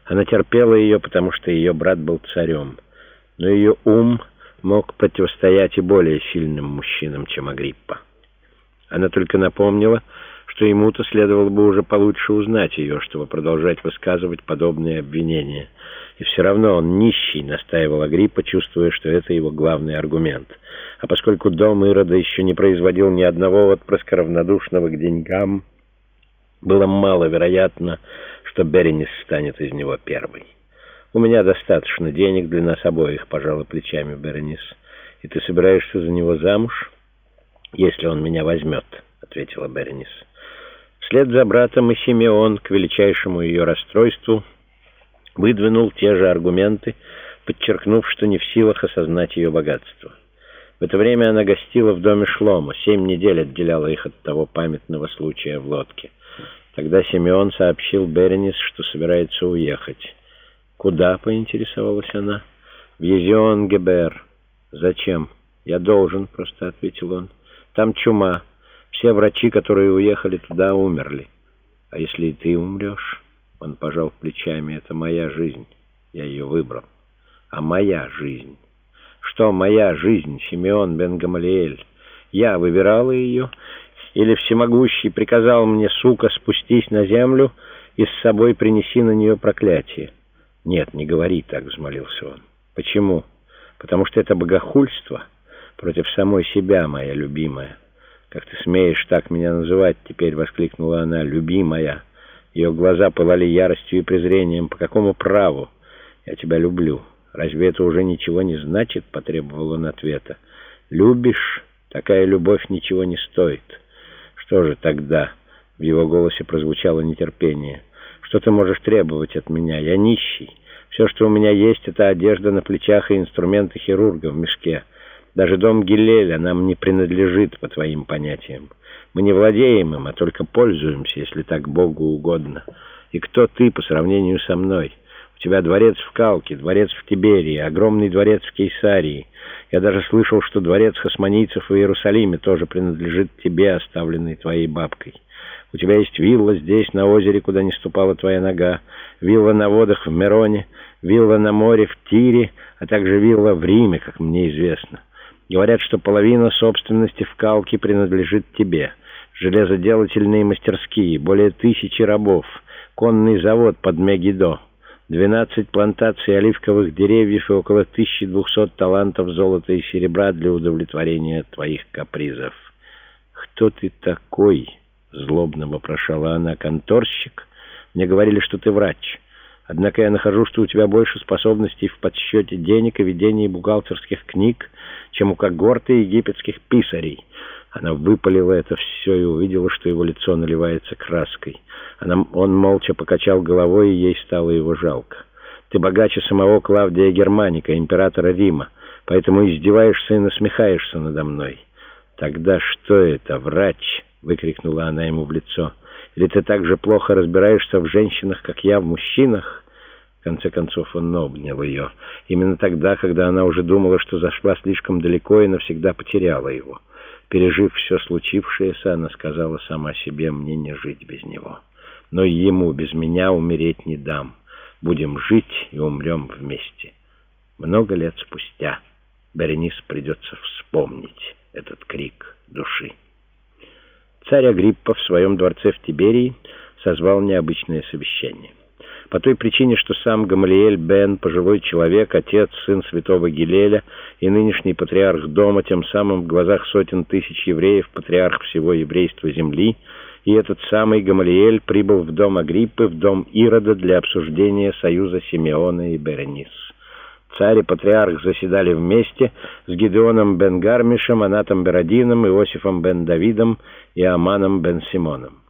Она терпела ее, потому что ее брат был царем. Но ее ум мог противостоять и более сильным мужчинам, чем Агриппа. Она только напомнила, что ему-то следовало бы уже получше узнать ее, чтобы продолжать высказывать подобные обвинения. И все равно он нищий, настаивал Агриппа, чувствуя, что это его главный аргумент. А поскольку дом Ирода еще не производил ни одного отпрыска равнодушного к деньгам, было маловероятно, что Беренис станет из него первой. «У меня достаточно денег для нас обоих», — пожала плечами Беренис. «И ты собираешься за него замуж?» «Если он меня возьмет», — ответила Беренис. Вслед за братом и Симеон, к величайшему ее расстройству, выдвинул те же аргументы, подчеркнув, что не в силах осознать ее богатство. В это время она гостила в доме Шломо. 7 недель отделяла их от того памятного случая в лодке. Тогда Симеон сообщил Беренис, что собирается уехать. «Куда?» — поинтересовалась она. «В Езион-Гебер». «Зачем?» «Я должен», — просто ответил он. «Там чума. Все врачи, которые уехали туда, умерли. А если и ты умрешь?» Он пожал плечами. «Это моя жизнь. Я ее выбрал. А моя жизнь?» «Что моя жизнь, Симеон бен Гамалиэль? Я выбирала ее? Или всемогущий приказал мне, сука, спустись на землю и с собой принеси на нее проклятие?» «Нет, не говори так», — взмолился он. «Почему? Потому что это богохульство против самой себя, моя любимая». «Как ты смеешь так меня называть теперь?» — воскликнула она. «Любимая». Ее глаза пылали яростью и презрением. «По какому праву? Я тебя люблю. Разве это уже ничего не значит?» — потребовал он ответа. «Любишь? Такая любовь ничего не стоит». «Что же тогда?» — в его голосе прозвучало нетерпение. «Что ты можешь требовать от меня? Я нищий. Все, что у меня есть, это одежда на плечах и инструменты хирурга в мешке. Даже дом Гилеля нам не принадлежит, по твоим понятиям. Мы не владеем им, а только пользуемся, если так Богу угодно. И кто ты по сравнению со мной? У тебя дворец в Калке, дворец в Тиберии, огромный дворец в Кейсарии. Я даже слышал, что дворец хасмонийцев в Иерусалиме тоже принадлежит тебе, оставленный твоей бабкой. У тебя есть вилла здесь, на озере, куда не ступала твоя нога, вилла на водах в Мероне, вилла на море в Тире, а также вилла в Риме, как мне известно. Говорят, что половина собственности в Калке принадлежит тебе. Железоделательные мастерские, более 1000 рабов, конный завод под Мегидо, 12 плантаций оливковых деревьев и около 1200 талантов золота и серебра для удовлетворения твоих капризов. «Кто ты такой?» — злобно вопрошала она. «Конторщик? Мне говорили, что ты врач. Однако я нахожу, что у тебя больше способностей в подсчете денег и ведении бухгалтерских книг, чем у когорты египетских писарей». Она выпалила это все и увидела, что его лицо наливается краской. Он молча покачал головой, и ей стало его жалко. «Ты богаче самого Клавдия Германика, императора Рима, поэтому издеваешься и насмехаешься надо мной». «Тогда что это, врач?» — выкрикнула она ему в лицо. «Или ты так же плохо разбираешься в женщинах, как я в мужчинах?» В конце концов он обнял ее. Именно тогда, когда она уже думала, что зашла слишком далеко и навсегда потеряла его. Пережив все случившееся, она сказала сама себе: «Мне не жить без него. Но ему без меня умереть не дам. Будем жить и умрем вместе». Много лет спустя Беренис придется вспомнить этот крик души. Царь Агриппа в своем дворце в Тиберии созвал необычное совещание. По той причине, что сам Гамалиэль бен, пожилой человек, отец, сын святого Гилеля и нынешний патриарх дома, тем самым в глазах сотен тысяч евреев патриарх всего еврейства земли, и этот самый Гамалиэль прибыл в дом Агриппы, в дом Ирода для обсуждения союза Симеона и Беренис. Царь и патриарх заседали вместе с Гидеоном бен Гармишем, Анатом Берадином, Иосифом бен Давидом и Аманом бен Симоном.